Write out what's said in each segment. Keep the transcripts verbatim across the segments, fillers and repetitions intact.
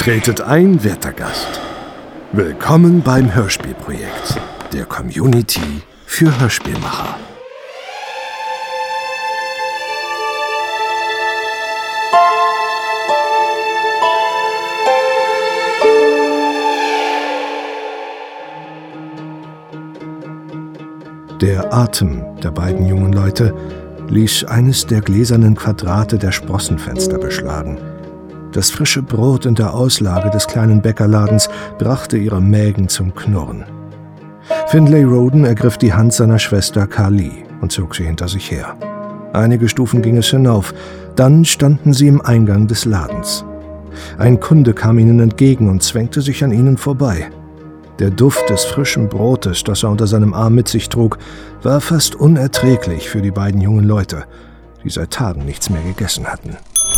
Tretet ein, werter Gast. Willkommen beim Hörspielprojekt der Community für Hörspielmacher. Der Atem der beiden jungen Leute ließ eines der gläsernen Quadrate der Sprossenfenster beschlagen. Das frische Brot in der Auslage des kleinen Bäckerladens brachte ihre Mägen zum Knurren. Finlay Roden ergriff die Hand seiner Schwester Carly und zog sie hinter sich her. Einige Stufen ging es hinauf, dann standen sie im Eingang des Ladens. Ein Kunde kam ihnen entgegen und zwängte sich an ihnen vorbei. Der Duft des frischen Brotes, das er unter seinem Arm mit sich trug, war fast unerträglich für die beiden jungen Leute, die seit Tagen nichts mehr gegessen hatten.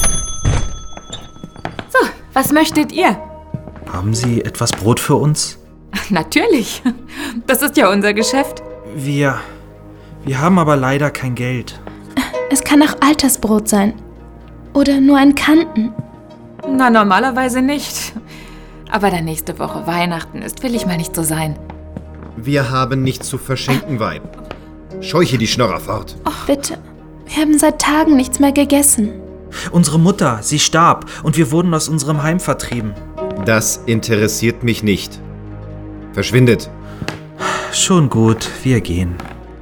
So, was möchtet ihr? Haben Sie etwas Brot für uns? Natürlich, das ist ja unser Geschäft. Wir, wir haben aber leider kein Geld. Es kann auch altes Brot sein. Oder nur ein Kanten. Na, normalerweise nicht. Aber da nächste Woche Weihnachten ist, will ich mal nicht so sein. Wir haben nichts zu verschenken, Weib. Scheuche die Schnorrer fort. Oh, bitte. Wir haben seit Tagen nichts mehr gegessen. Unsere Mutter, sie starb und wir wurden aus unserem Heim vertrieben. Das interessiert mich nicht. Verschwindet. Schon gut, wir gehen.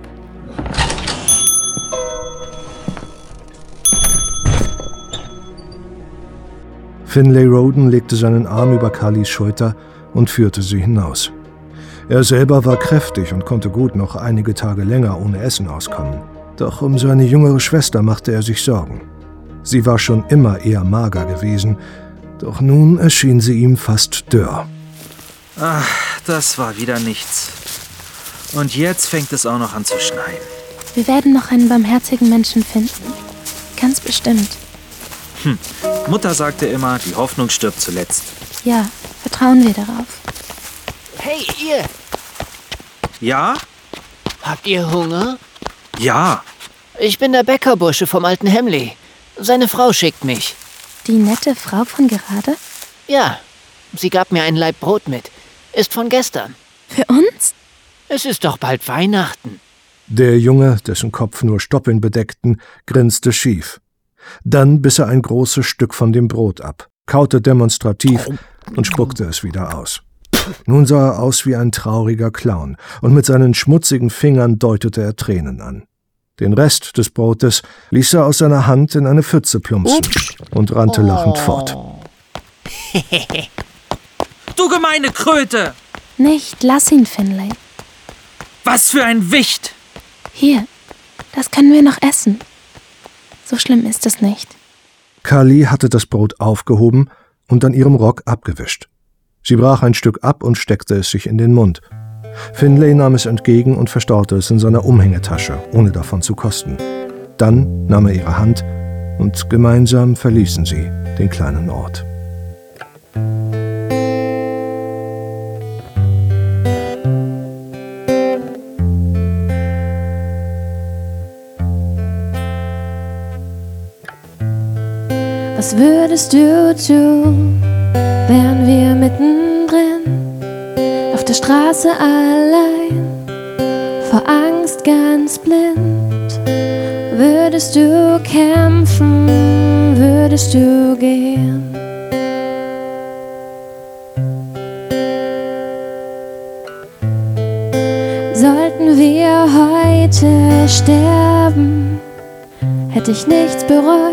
Finlay Roden legte seinen Arm über Carlys Schulter und führte sie hinaus. Er selber war kräftig und konnte gut noch einige Tage länger ohne Essen auskommen. Doch um seine jüngere Schwester machte er sich Sorgen. Sie war schon immer eher mager gewesen, doch nun erschien sie ihm fast dürr. Ach, das war wieder nichts. Und jetzt fängt es auch noch an zu schneien. Wir werden noch einen barmherzigen Menschen finden. Ganz bestimmt. Hm. Mutter sagte immer, die Hoffnung stirbt zuletzt. Ja, vertrauen wir darauf. Hey, ihr! Ja? Habt ihr Hunger? Ja. Ich bin der Bäckerbursche vom alten Hemley. Seine Frau schickt mich. Die nette Frau von gerade? Ja, sie gab mir einen Laib Brot mit. Ist von gestern. Für uns? Es ist doch bald Weihnachten. Der Junge, dessen Kopf nur Stoppeln bedeckten, grinste schief. Dann biss er ein großes Stück von dem Brot ab, kaute demonstrativ und spuckte es wieder aus. Nun sah er aus wie ein trauriger Clown, und mit seinen schmutzigen Fingern deutete er Tränen an. Den Rest des Brotes ließ er aus seiner Hand in eine Pfütze plumpsen und rannte lachend fort. Du gemeine Kröte! Nicht, lass ihn, Finlay. Was für ein Wicht! Hier, das können wir noch essen. So schlimm ist es nicht. Carly hatte das Brot aufgehoben und an ihrem Rock abgewischt. Sie brach ein Stück ab und steckte es sich in den Mund. Finlay nahm es entgegen und verstaute es in seiner Umhängetasche, ohne davon zu kosten. Dann nahm er ihre Hand und gemeinsam verließen sie den kleinen Ort. Was würdest du tun, wären wir mittendrin, auf der Straße allein, vor Angst ganz blind? Würdest du kämpfen, würdest du gehen? Sollten wir heute sterben, hätte ich nichts bereut.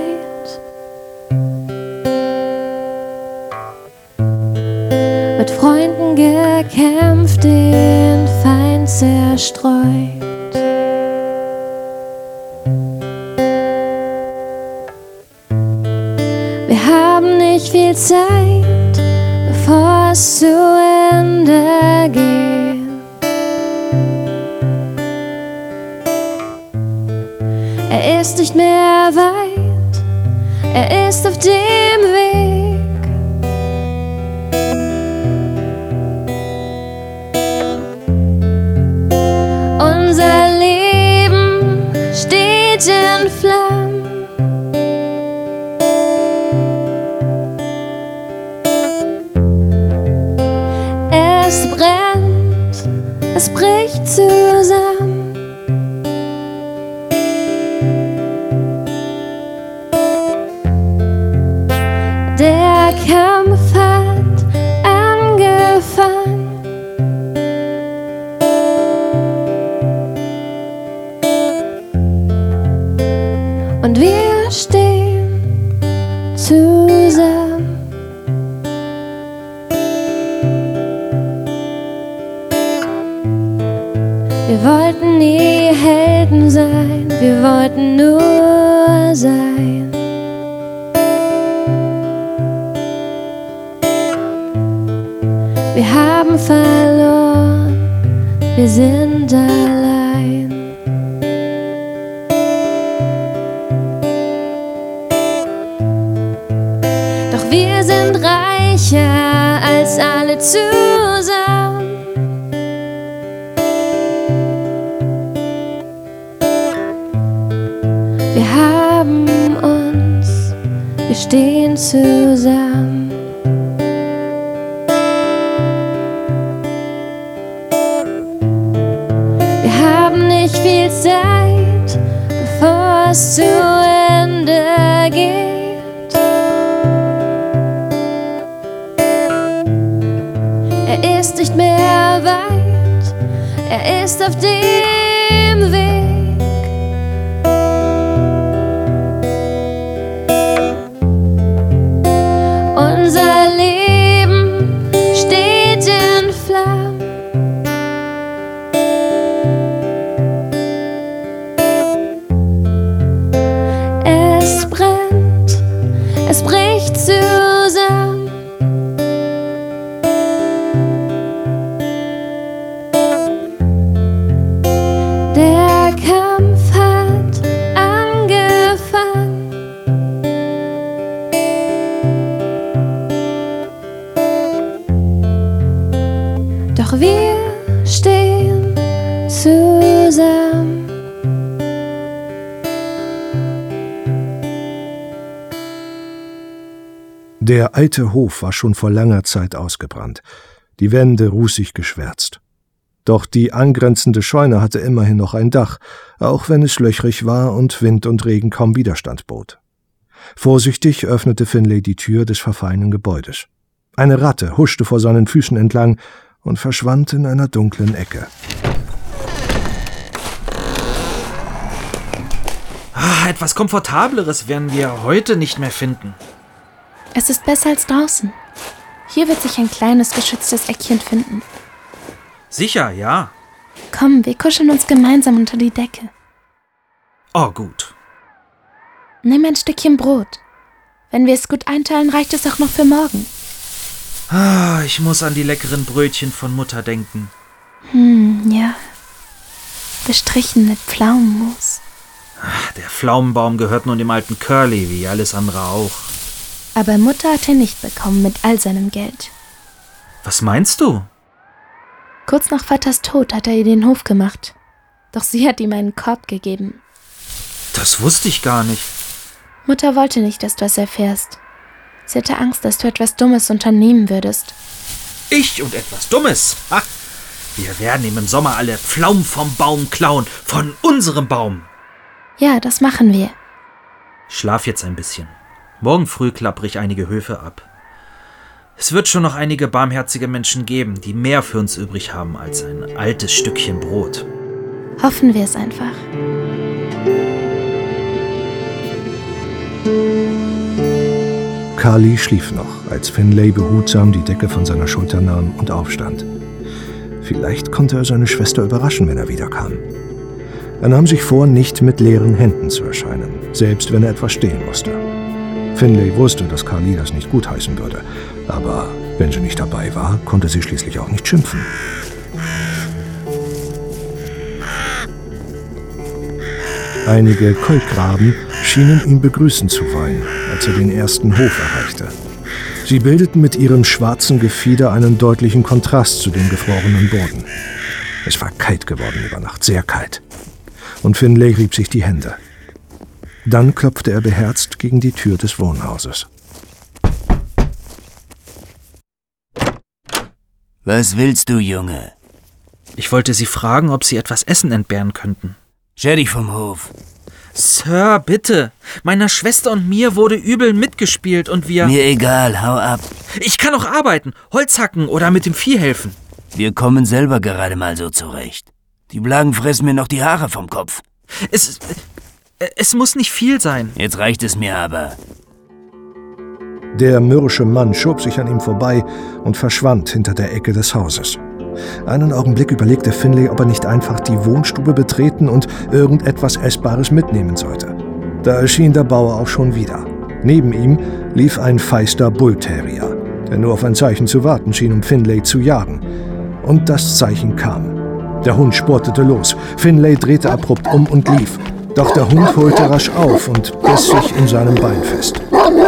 Mit Freunden gekämpft, den Feind zerstreut. Wir haben nicht viel Zeit, bevor es zu Ende geht. Er ist nicht mehr weit, er ist auf dem Weg. Unser Leben steht in Flammen. stehen zusammen. Wir wollten nie Helden sein, wir wollten nur sein. Wir haben verloren, wir sind allein. Doch wir sind reicher als alle zusammen. Wir haben uns, wir stehen zusammen. Wir haben nicht viel Zeit, bevor es zu Ende geht. Er ist nicht mehr weit, er ist auf dem Weg. Unser Leben steht in Flammen. Es brennt, es bricht zusammen. Der Kampf hat angefangen. Doch wir stehen zusammen. Der alte Hof war schon vor langer Zeit ausgebrannt, die Wände rußig geschwärzt. Doch die angrenzende Scheune hatte immerhin noch ein Dach, auch wenn es löchrig war und Wind und Regen kaum Widerstand bot. Vorsichtig öffnete Finlay die Tür des verfallenen Gebäudes. Eine Ratte huschte vor seinen Füßen entlang und verschwand in einer dunklen Ecke. Ah, etwas Komfortableres werden wir heute nicht mehr finden. Es ist besser als draußen. Hier wird sich ein kleines, geschütztes Eckchen finden. Sicher, ja. Komm, wir kuscheln uns gemeinsam unter die Decke. Oh, gut. Nimm ein Stückchen Brot. Wenn wir es gut einteilen, reicht es auch noch für morgen. Ah, ich muss an die leckeren Brötchen von Mutter denken. Hm, ja. Bestrichen mit Pflaumenmus. Ach, der Pflaumenbaum gehört nun dem alten Curly, wie alles andere auch. Aber Mutter hat ihn nicht bekommen mit all seinem Geld. Was meinst du? Kurz nach Vaters Tod hat er ihr den Hof gemacht. Doch sie hat ihm einen Korb gegeben. Das wusste ich gar nicht. Mutter wollte nicht, dass du es erfährst. Sie hatte Angst, dass du etwas Dummes unternehmen würdest. Ich und etwas Dummes? Ha! Wir werden ihm im Sommer alle Pflaumen vom Baum klauen. Von unserem Baum. Ja, das machen wir. Schlaf jetzt ein bisschen. Morgen früh klappere ich einige Höfe ab. Es wird schon noch einige barmherzige Menschen geben, die mehr für uns übrig haben als ein altes Stückchen Brot. Hoffen wir es einfach. Carly schlief noch, als Finlay behutsam die Decke von seiner Schulter nahm und aufstand. Vielleicht konnte er seine Schwester überraschen, wenn er wiederkam. Er nahm sich vor, nicht mit leeren Händen zu erscheinen, selbst wenn er etwas stehlen musste. Finlay wusste, dass Carly das nicht gutheißen würde, aber wenn sie nicht dabei war, konnte sie schließlich auch nicht schimpfen. Einige Kolkraben schienen ihn begrüßen zu wollen, als er den ersten Hof erreichte. Sie bildeten mit ihrem schwarzen Gefieder einen deutlichen Kontrast zu dem gefrorenen Boden. Es war kalt geworden über Nacht, sehr kalt. Und Finlay rieb sich die Hände. Dann klopfte er beherzt gegen die Tür des Wohnhauses. Was willst du, Junge? Ich wollte Sie fragen, ob Sie etwas Essen entbehren könnten. Scher dich vom Hof. Sir, bitte. Meiner Schwester und mir wurde übel mitgespielt und wir... Mir egal, hau ab. Ich kann auch arbeiten, Holz hacken oder mit dem Vieh helfen. Wir kommen selber gerade mal so zurecht. Die Blagen fressen mir noch die Haare vom Kopf. Es... Es muss nicht viel sein. Jetzt reicht es mir aber. Der mürrische Mann schob sich an ihm vorbei und verschwand hinter der Ecke des Hauses. Einen Augenblick überlegte Finlay, ob er nicht einfach die Wohnstube betreten und irgendetwas Essbares mitnehmen sollte. Da erschien der Bauer auch schon wieder. Neben ihm lief ein feister Bullterrier, der nur auf ein Zeichen zu warten schien, um Finlay zu jagen. Und das Zeichen kam. Der Hund spurtete los. Finlay drehte abrupt um und lief. Doch der Hund holte rasch auf und biss sich in seinem Bein fest.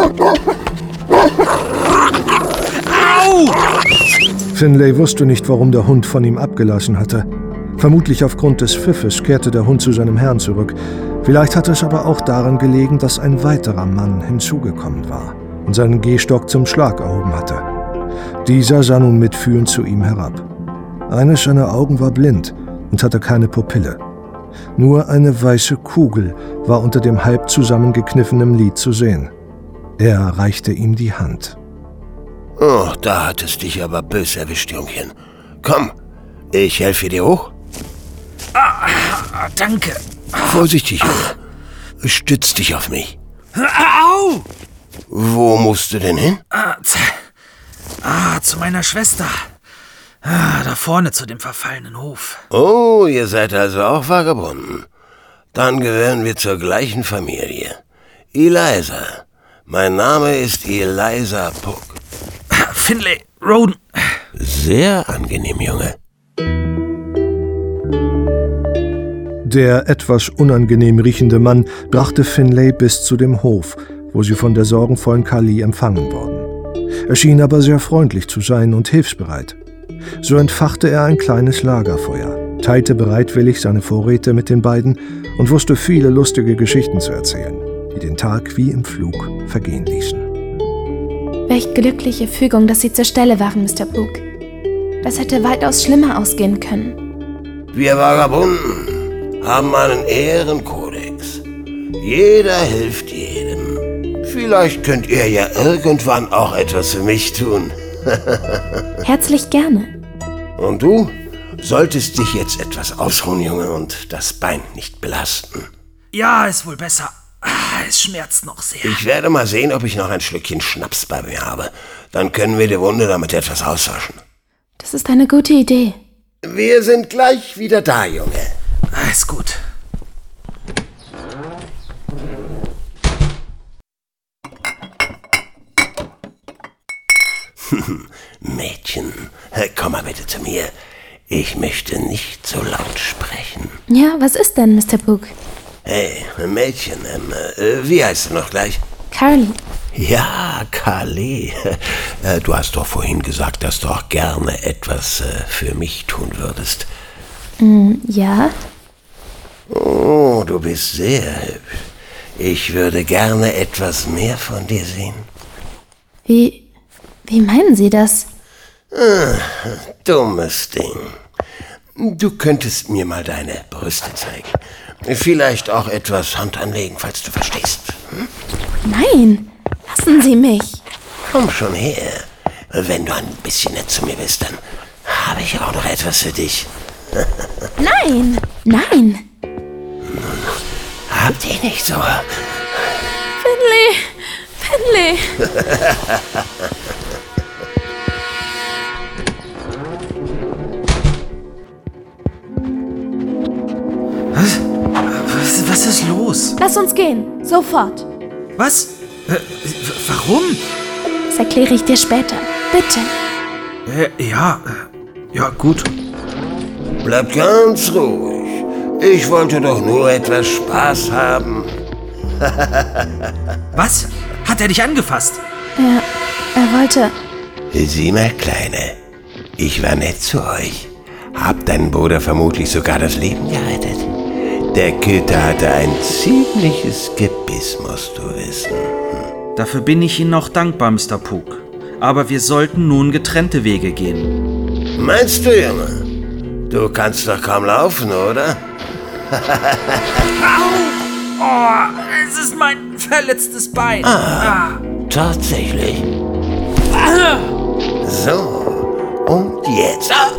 Au! Finlay wusste nicht, warum der Hund von ihm abgelassen hatte. Vermutlich aufgrund des Pfiffes kehrte der Hund zu seinem Herrn zurück. Vielleicht hatte es aber auch daran gelegen, dass ein weiterer Mann hinzugekommen war und seinen Gehstock zum Schlag erhoben hatte. Dieser sah nun mitfühlend zu ihm herab. Eines seiner Augen war blind und hatte keine Pupille. Nur eine weiße Kugel war unter dem halb zusammengekniffenen Lid zu sehen. Er reichte ihm die Hand. Oh, da hat es dich aber bös erwischt, Jungchen. Komm, ich helfe dir hoch. Ah, danke. Vorsichtig, Junge. Stütz dich auf mich. Au! Wo musst du denn hin? Ah, ah zu meiner Schwester. Ah, da vorne zu dem verfallenen Hof. Oh, ihr seid also auch Vagabunden. Dann gehören wir zur gleichen Familie. Eliza. Mein Name ist Eliza Puck. Finlay, Roden. Sehr angenehm, Junge. Der etwas unangenehm riechende Mann brachte Finlay bis zu dem Hof, wo sie von der sorgenvollen Carly empfangen wurden. Er schien aber sehr freundlich zu sein und hilfsbereit. So entfachte er ein kleines Lagerfeuer, teilte bereitwillig seine Vorräte mit den beiden und wusste viele lustige Geschichten zu erzählen, die den Tag wie im Flug vergehen ließen. Welch glückliche Fügung, dass Sie zur Stelle waren, Mister Puck. Das hätte weitaus schlimmer ausgehen können. Wir Vagabunden haben einen Ehrenkodex. Jeder hilft jedem. Vielleicht könnt ihr ja irgendwann auch etwas für mich tun. Herzlich gerne. Und du solltest dich jetzt etwas ausruhen, Junge, und das Bein nicht belasten. Ja, ist wohl besser. Ah, es schmerzt noch sehr. Ich werde mal sehen, ob ich noch ein Schlückchen Schnaps bei mir habe. Dann können wir die Wunde damit etwas auswaschen. Das ist eine gute Idee. Wir sind gleich wieder da, Junge. Ah, ist gut. Mädchen, komm mal bitte zu mir. Ich möchte nicht so laut sprechen. Ja, was ist denn, Mister Puck? Hey, Mädchen, ähm, äh, wie heißt du noch gleich? Carly. Ja, Carly. Äh, du hast doch vorhin gesagt, dass du auch gerne etwas äh, für mich tun würdest. Mm, ja. Oh, du bist sehr hübsch. Ich würde gerne etwas mehr von dir sehen. Wie, wie meinen Sie das? Ah, dummes Ding. Du könntest mir mal deine Brüste zeigen. Vielleicht auch etwas Hand anlegen, falls du verstehst. Hm? Nein, lassen Sie mich. Komm schon her. Wenn du ein bisschen nett zu mir bist, dann habe ich auch noch etwas für dich. Nein, nein. Habt ihr nicht so? Finlay, Finlay. Was? was? Was ist los? Lass uns gehen, sofort. Was? Äh, warum? Das erkläre ich dir später. Bitte. Äh, ja, äh, ja, gut. Bleib ganz ruhig. Ich wollte doch nur etwas Spaß haben. Was? Hat er dich angefasst? Er, er wollte... Sieh mal, Kleine. Ich war nett zu euch. Hab deinen Bruder vermutlich sogar das Leben gerettet. Der Köter hatte ein ziemliches Gebiss, musst du wissen. Dafür bin ich Ihnen auch dankbar, Mister Puck. Aber wir sollten nun getrennte Wege gehen. Meinst du, Junge? Du kannst doch kaum laufen, oder? Au! Oh, es ist mein verletztes Bein. Ah, tatsächlich. Ah. So, und jetzt. Ah.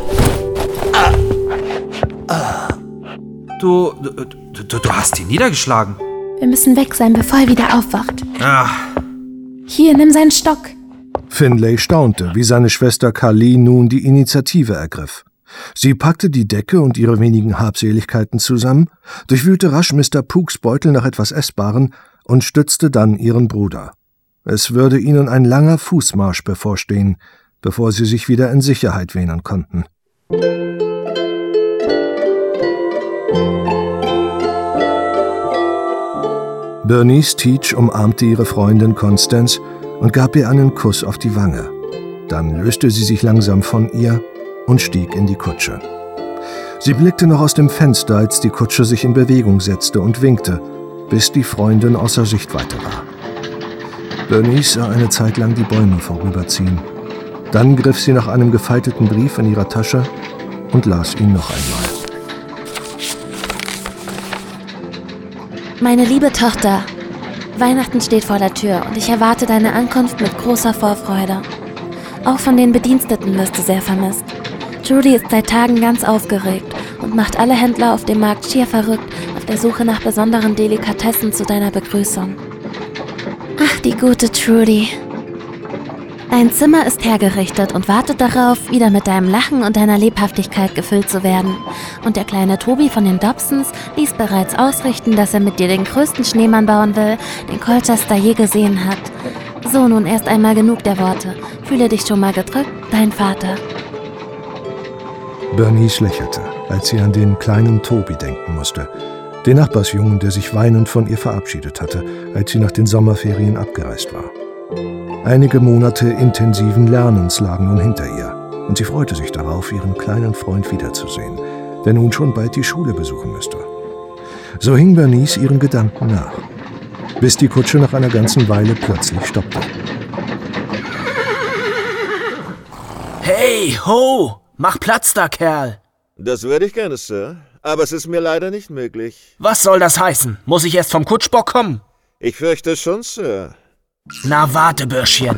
Ah. Ah. Du, du, du, du hast ihn niedergeschlagen. Wir müssen weg sein, bevor er wieder aufwacht. Ah. Hier, nimm seinen Stock. Finlay staunte, wie seine Schwester Kali nun die Initiative ergriff. Sie packte die Decke und ihre wenigen Habseligkeiten zusammen, durchwühlte rasch Mister Pooks Beutel nach etwas Essbaren und stützte dann ihren Bruder. Es würde ihnen ein langer Fußmarsch bevorstehen, bevor sie sich wieder in Sicherheit wähnen konnten. Bernice Teach umarmte ihre Freundin Constance und gab ihr einen Kuss auf die Wange. Dann löste sie sich langsam von ihr und stieg in die Kutsche. Sie blickte noch aus dem Fenster, als die Kutsche sich in Bewegung setzte und winkte, bis die Freundin außer Sichtweite war. Bernice sah eine Zeit lang die Bäume vorüberziehen. Dann griff sie nach einem gefalteten Brief in ihrer Tasche und las ihn noch einmal. Meine liebe Tochter, Weihnachten steht vor der Tür und ich erwarte deine Ankunft mit großer Vorfreude. Auch von den Bediensteten wirst du sehr vermisst. Trudy ist seit Tagen ganz aufgeregt und macht alle Händler auf dem Markt schier verrückt auf der Suche nach besonderen Delikatessen zu deiner Begrüßung. Ach, die gute Trudy. Dein Zimmer ist hergerichtet und wartet darauf, wieder mit deinem Lachen und deiner Lebhaftigkeit gefüllt zu werden. Und der kleine Toby von den Dobsons ließ bereits ausrichten, dass er mit dir den größten Schneemann bauen will, den Colchester je gesehen hat. So, nun erst einmal genug der Worte. Fühle dich schon mal gedrückt, dein Vater. Bernice lächelte, als sie an den kleinen Toby denken musste, den Nachbarsjungen, der sich weinend von ihr verabschiedet hatte, als sie nach den Sommerferien abgereist war. Einige Monate intensiven Lernens lagen nun hinter ihr, und sie freute sich darauf, ihren kleinen Freund wiederzusehen, der nun schon bald die Schule besuchen müsste. So hing Bernice ihren Gedanken nach, bis die Kutsche nach einer ganzen Weile plötzlich stoppte. Hey, ho! Mach Platz da, Kerl! Das würde ich gerne, Sir, aber es ist mir leider nicht möglich. Was soll das heißen? Muss ich erst vom Kutschbock kommen? Ich fürchte schon, Sir. Na warte, Bürschchen.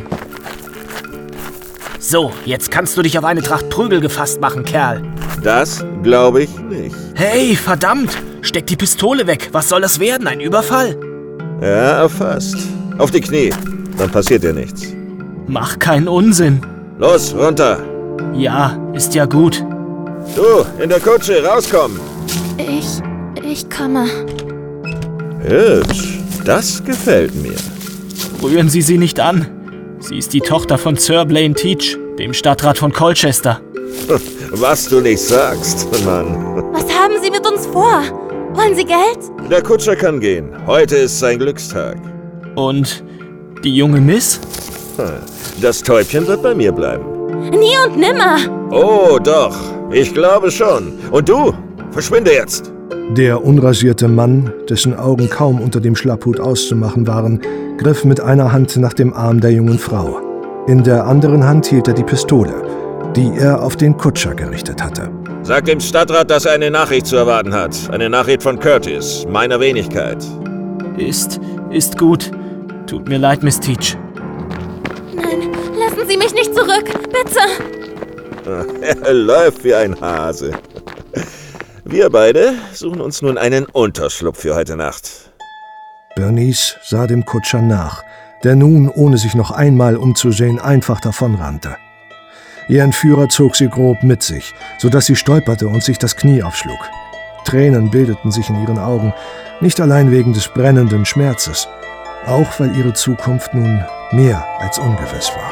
So, jetzt kannst du dich auf eine Tracht Prügel gefasst machen, Kerl. Das glaube ich nicht. Hey, verdammt! Steck die Pistole weg. Was soll das werden? Ein Überfall? Ja, erfasst. Auf die Knie. Dann passiert dir nichts. Mach keinen Unsinn. Los, runter. Ja, ist ja gut. Du, in der Kutsche, rauskommen. Ich, ich komme. Hübsch, das gefällt mir. Rühren Sie sie nicht an. Sie ist die Tochter von Sir Blaine Teach, dem Stadtrat von Colchester. Was du nicht sagst, Mann. Was haben Sie mit uns vor? Wollen Sie Geld? Der Kutscher kann gehen. Heute ist sein Glückstag. Und die junge Miss? Das Täubchen wird bei mir bleiben. Nie und nimmer. Oh, doch. Ich glaube schon. Und du? Verschwinde jetzt. Der unrasierte Mann, dessen Augen kaum unter dem Schlapphut auszumachen waren, griff mit einer Hand nach dem Arm der jungen Frau. In der anderen Hand hielt er die Pistole, die er auf den Kutscher gerichtet hatte. Sag dem Stadtrat, dass er eine Nachricht zu erwarten hat. Eine Nachricht von Curtis, meiner Wenigkeit. Ist, ist gut. Tut mir leid, Miss Teach. Nein, lassen Sie mich nicht zurück, bitte. Er läuft wie ein Hase. Wir beide suchen uns nun einen Unterschlupf für heute Nacht. Bernice sah dem Kutscher nach, der nun, ohne sich noch einmal umzusehen, einfach davonrannte. Ihr Entführer zog sie grob mit sich, sodass sie stolperte und sich das Knie aufschlug. Tränen bildeten sich in ihren Augen, nicht allein wegen des brennenden Schmerzes, auch weil ihre Zukunft nun mehr als ungewiss war.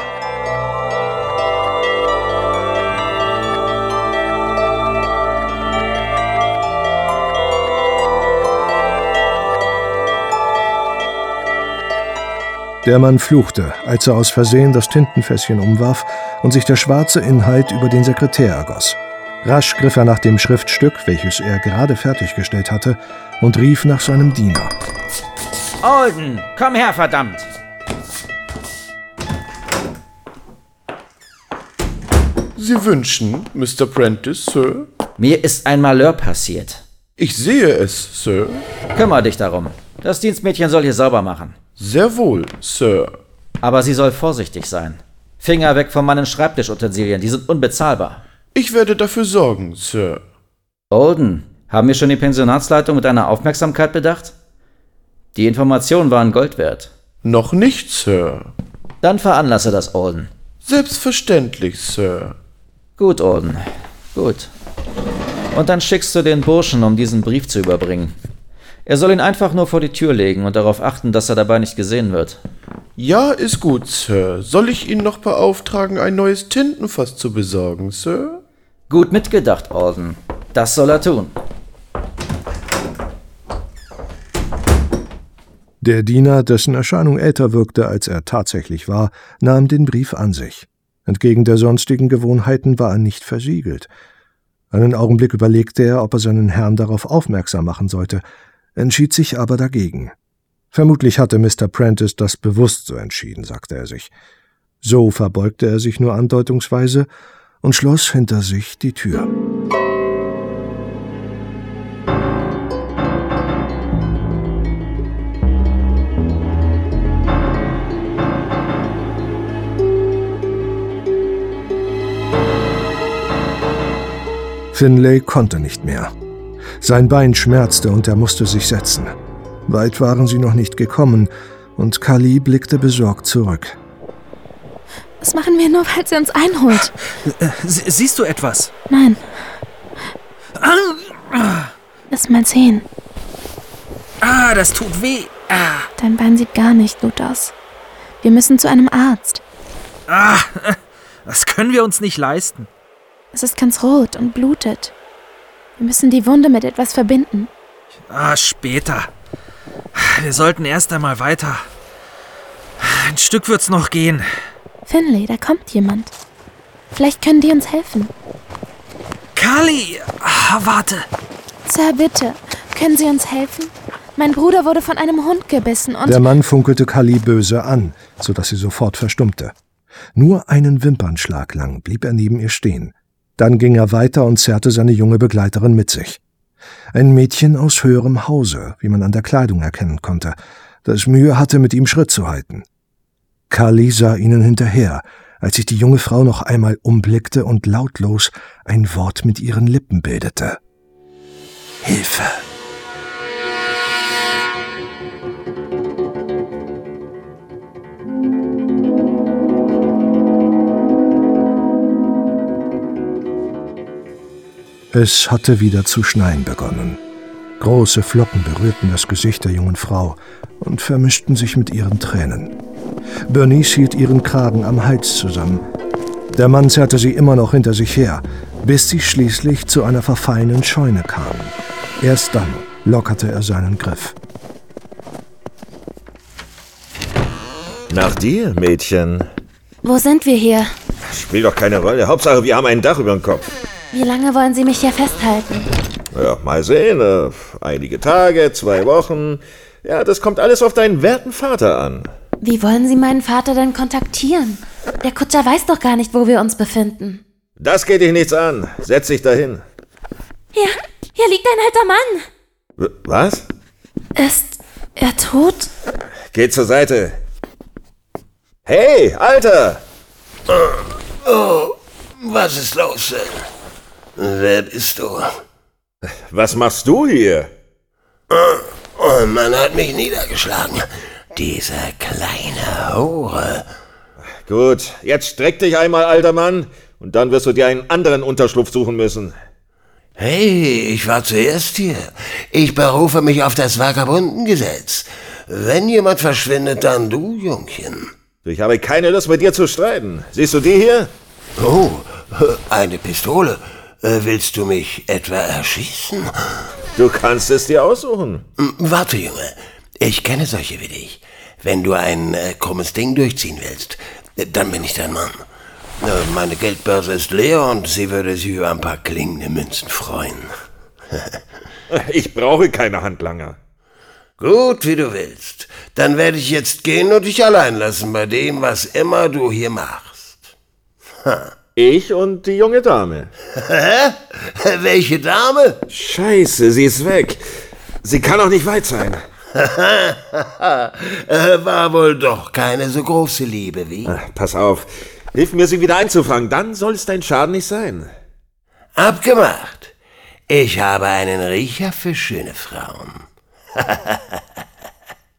Der Mann fluchte, als er aus Versehen das Tintenfässchen umwarf und sich der schwarze Inhalt über den Sekretär ergoss. Rasch griff er nach dem Schriftstück, welches er gerade fertiggestellt hatte, und rief nach seinem Diener. Alden, komm her, verdammt! Sie wünschen, Mister Prentice, Sir? Mir ist ein Malheur passiert. Ich sehe es, Sir. Kümmer dich darum. Das Dienstmädchen soll hier sauber machen. Sehr wohl, Sir. Aber sie soll vorsichtig sein. Finger weg von meinen Schreibtischutensilien, die sind unbezahlbar. Ich werde dafür sorgen, Sir. Alden, haben wir schon die Pensionatsleitung mit deiner Aufmerksamkeit bedacht? Die Informationen waren Gold wert. Noch nicht, Sir. Dann veranlasse das, Alden. Selbstverständlich, Sir. Gut, Alden. Gut. Und dann schickst du den Burschen, um diesen Brief zu überbringen. Er soll ihn einfach nur vor die Tür legen und darauf achten, dass er dabei nicht gesehen wird. Ja, ist gut, Sir. Soll ich ihn noch beauftragen, ein neues Tintenfass zu besorgen, Sir? Gut mitgedacht, Alden. Das soll er tun. Der Diener, dessen Erscheinung älter wirkte, als er tatsächlich war, nahm den Brief an sich. Entgegen der sonstigen Gewohnheiten war er nicht versiegelt. Einen Augenblick überlegte er, ob er seinen Herrn darauf aufmerksam machen sollte, entschied sich aber dagegen. Vermutlich hatte Mister Prentice das bewusst so entschieden, sagte er sich. So verbeugte er sich nur andeutungsweise und schloss hinter sich die Tür. Finlay konnte nicht mehr. Sein Bein schmerzte und er musste sich setzen. Weit waren sie noch nicht gekommen, und Kali blickte besorgt zurück. Was machen wir nur, weil sie uns einholt? Äh, sie, siehst du etwas? Nein. Lass mal sehen. Ah, das tut weh. Ah. Dein Bein sieht gar nicht gut aus. Wir müssen zu einem Arzt. Ah, das können wir uns nicht leisten. Es ist ganz rot und blutet. Wir müssen die Wunde mit etwas verbinden. Ah, später. Wir sollten erst einmal weiter. Ein Stück wird's noch gehen. Finlay, da kommt jemand. Vielleicht können die uns helfen. Kali! Ah, warte. Sir, bitte. Können Sie uns helfen? Mein Bruder wurde von einem Hund gebissen und... Der Mann funkelte Kali böse an, sodass sie sofort verstummte. Nur einen Wimpernschlag lang blieb er neben ihr stehen. Dann ging er weiter und zerrte seine junge Begleiterin mit sich. Ein Mädchen aus höherem Hause, wie man an der Kleidung erkennen konnte, das Mühe hatte, mit ihm Schritt zu halten. Kali sah ihnen hinterher, als sich die junge Frau noch einmal umblickte und lautlos ein Wort mit ihren Lippen bildete. Hilfe! Es hatte wieder zu schneien begonnen. Große Flocken berührten das Gesicht der jungen Frau und vermischten sich mit ihren Tränen. Bernice hielt ihren Kragen am Hals zusammen. Der Mann zerrte sie immer noch hinter sich her, bis sie schließlich zu einer verfallenen Scheune kamen. Erst dann lockerte er seinen Griff. Nach dir, Mädchen. Wo sind wir hier? Spielt doch keine Rolle. Hauptsache, wir haben ein Dach über dem Kopf. Wie lange wollen Sie mich hier festhalten? Ja, mal sehen. Äh, einige Tage, zwei Wochen. Ja, das kommt alles auf deinen werten Vater an. Wie wollen Sie meinen Vater denn kontaktieren? Der Kutscher weiß doch gar nicht, wo wir uns befinden. Das geht dich nichts an. Setz dich dahin. Hier, hier liegt ein alter Mann. W- was? Ist er tot? Geh zur Seite. Hey, Alter! Oh, oh, was ist los, Sir? Wer bist du? Was machst du hier? Oh, man hat mich niedergeschlagen. Diese kleine Hure. Gut, jetzt streck dich einmal, alter Mann, und dann wirst du dir einen anderen Unterschlupf suchen müssen. Hey, ich war zuerst hier. Ich berufe mich auf das Vagabundengesetz. Wenn jemand verschwindet, dann du, Jungchen. Ich habe keine Lust, mit dir zu streiten. Siehst du die hier? Oh, eine Pistole. Willst du mich etwa erschießen? Du kannst es dir aussuchen. Warte, Junge. Ich kenne solche wie dich. Wenn du ein äh, krummes Ding durchziehen willst, dann bin ich dein Mann. Äh, meine Geldbörse ist leer und sie würde sich über ein paar klingende Münzen freuen. Ich brauche keine Handlanger. Gut, wie du willst. Dann werde ich jetzt gehen und dich allein lassen bei dem, was immer du hier machst. Ha. Ich und die junge Dame. Hä? Welche Dame? Scheiße, sie ist weg. Sie kann auch nicht weit sein. War wohl doch keine so große Liebe wie. Ach, pass auf. Hilf mir, sie wieder einzufangen. Dann soll es dein Schaden nicht sein. Abgemacht. Ich habe einen Riecher für schöne Frauen.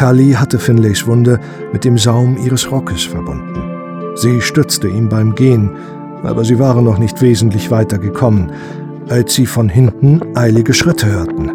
Cully hatte Finlays Wunde mit dem Saum ihres Rockes verbunden. Sie stützte ihm beim Gehen, aber sie waren noch nicht wesentlich weiter gekommen, als sie von hinten eilige Schritte hörten.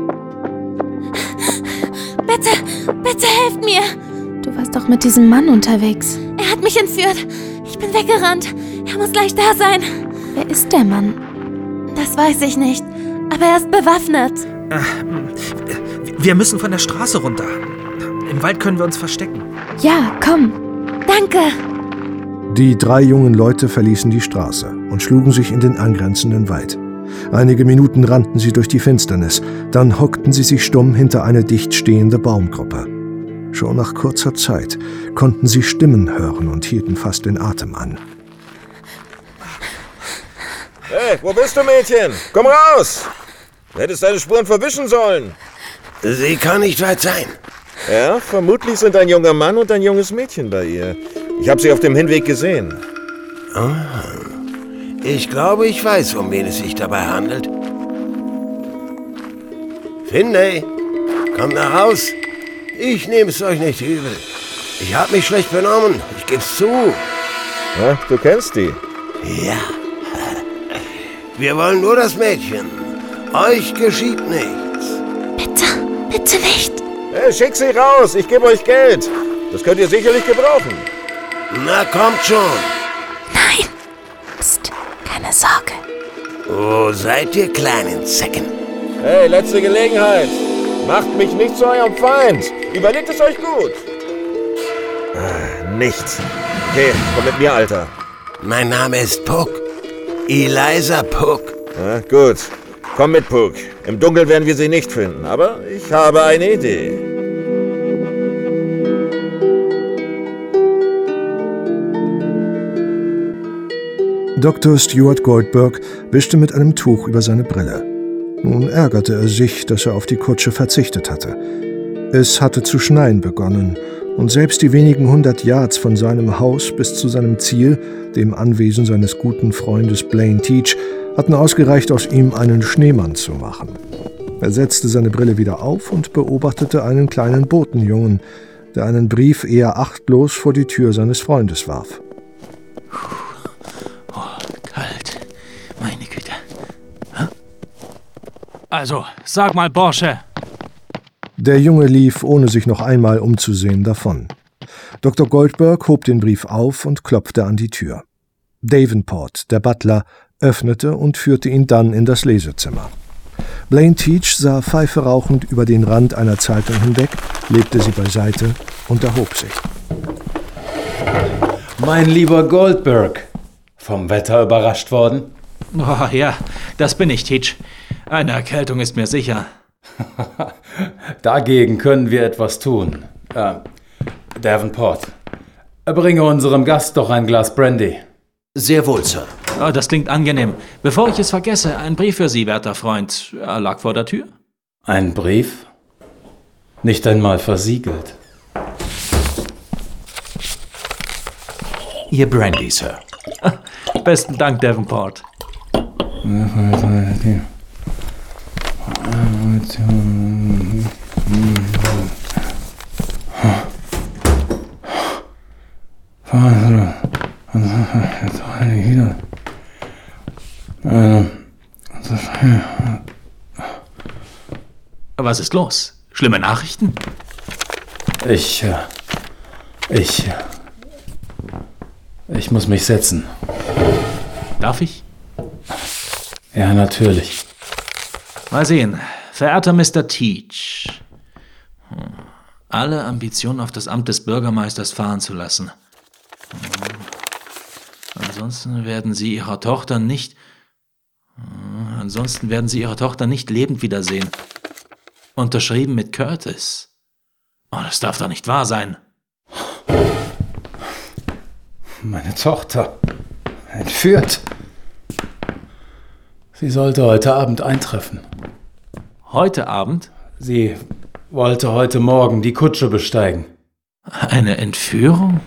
Bitte, bitte helft mir! Du warst doch mit diesem Mann unterwegs. Er hat mich entführt. Ich bin weggerannt. Er muss gleich da sein. Wer ist der Mann? Das weiß ich nicht, aber er ist bewaffnet. Wir müssen von der Straße runter. Im Wald können wir uns verstecken. Ja, komm. Danke. Die drei jungen Leute verließen die Straße und schlugen sich in den angrenzenden Wald. Einige Minuten rannten sie durch die Finsternis, dann hockten sie sich stumm hinter eine dicht stehende Baumgruppe. Schon nach kurzer Zeit konnten sie Stimmen hören und hielten fast den Atem an. Hey, wo bist du, Mädchen? Komm raus! Du hättest deine Spuren verwischen sollen. Sie kann nicht weit sein. Ja, vermutlich sind ein junger Mann und ein junges Mädchen bei ihr. Ich habe sie auf dem Hinweg gesehen. Ah, ich glaube, ich weiß, um wen es sich dabei handelt. Finlay, kommt nach Haus. Ich nehme es euch nicht übel. Ich habe mich schlecht benommen, ich geb's zu. Ja, du kennst die. Ja. Wir wollen nur das Mädchen. Euch geschieht nichts. Bitte, bitte nicht. Hey, schick sie raus, ich gebe euch Geld. Das könnt ihr sicherlich gebrauchen. Na, kommt schon. Nein. Psst, keine Sorge. Wo seid ihr kleinen Zecken? Hey, letzte Gelegenheit. Macht mich nicht zu eurem Feind. Überlegt es euch gut. Ah, nichts. Okay, komm mit mir, Alter. Mein Name ist Puck. Eliza Puck. Ja, gut. Komm mit, Puck. Im Dunkeln werden wir sie nicht finden, aber ich habe eine Idee. Doktor Stuart Goldberg wischte mit einem Tuch über seine Brille. Nun ärgerte er sich, dass er auf die Kutsche verzichtet hatte. Es hatte zu schneien begonnen, und selbst die wenigen hundert Yards von seinem Haus bis zu seinem Ziel, dem Anwesen seines guten Freundes Blaine Teach, hatten ausgereicht, aus ihm einen Schneemann zu machen. Er setzte seine Brille wieder auf und beobachtete einen kleinen Botenjungen, der einen Brief eher achtlos vor die Tür seines Freundes warf. Kalt. Meine Güte. Hä? Also, sag mal, Bursche. Der Junge lief, ohne sich noch einmal umzusehen, davon. Doktor Goldberg hob den Brief auf und klopfte an die Tür. Davenport, der Butler, öffnete und führte ihn dann in das Lesezimmer. Blaine Teach sah Pfeife rauchend über den Rand einer Zeitung hinweg, legte sie beiseite und erhob sich. Mein lieber Goldberg, vom Wetter überrascht worden? Oh, ja, das bin ich, Teach. Eine Erkältung ist mir sicher. Dagegen können wir etwas tun. Äh, Davenport, bringe unserem Gast doch ein Glas Brandy. Sehr wohl, Sir. Oh, das klingt angenehm. Bevor ich es vergesse, ein Brief für Sie, werter Freund. Er lag vor der Tür. Ein Brief? Nicht einmal versiegelt. Ihr Brandy, Sir. Besten Dank, Davenport. Was ist los? Schlimme Nachrichten? Ich, äh, ich, äh, ich muss mich setzen. Darf ich? Ja, natürlich. Mal sehen. Verehrter Mister Teach. Hm. Alle Ambitionen auf das Amt des Bürgermeisters fahren zu lassen. Hm. Ansonsten werden Sie Ihrer Tochter nicht... Hm. Ansonsten werden Sie Ihre Tochter nicht lebend wiedersehen. Unterschrieben mit Curtis. Oh, das darf doch nicht wahr sein. Meine Tochter. Entführt. Sie sollte heute Abend eintreffen. Heute Abend? Sie wollte heute Morgen die Kutsche besteigen. Eine Entführung?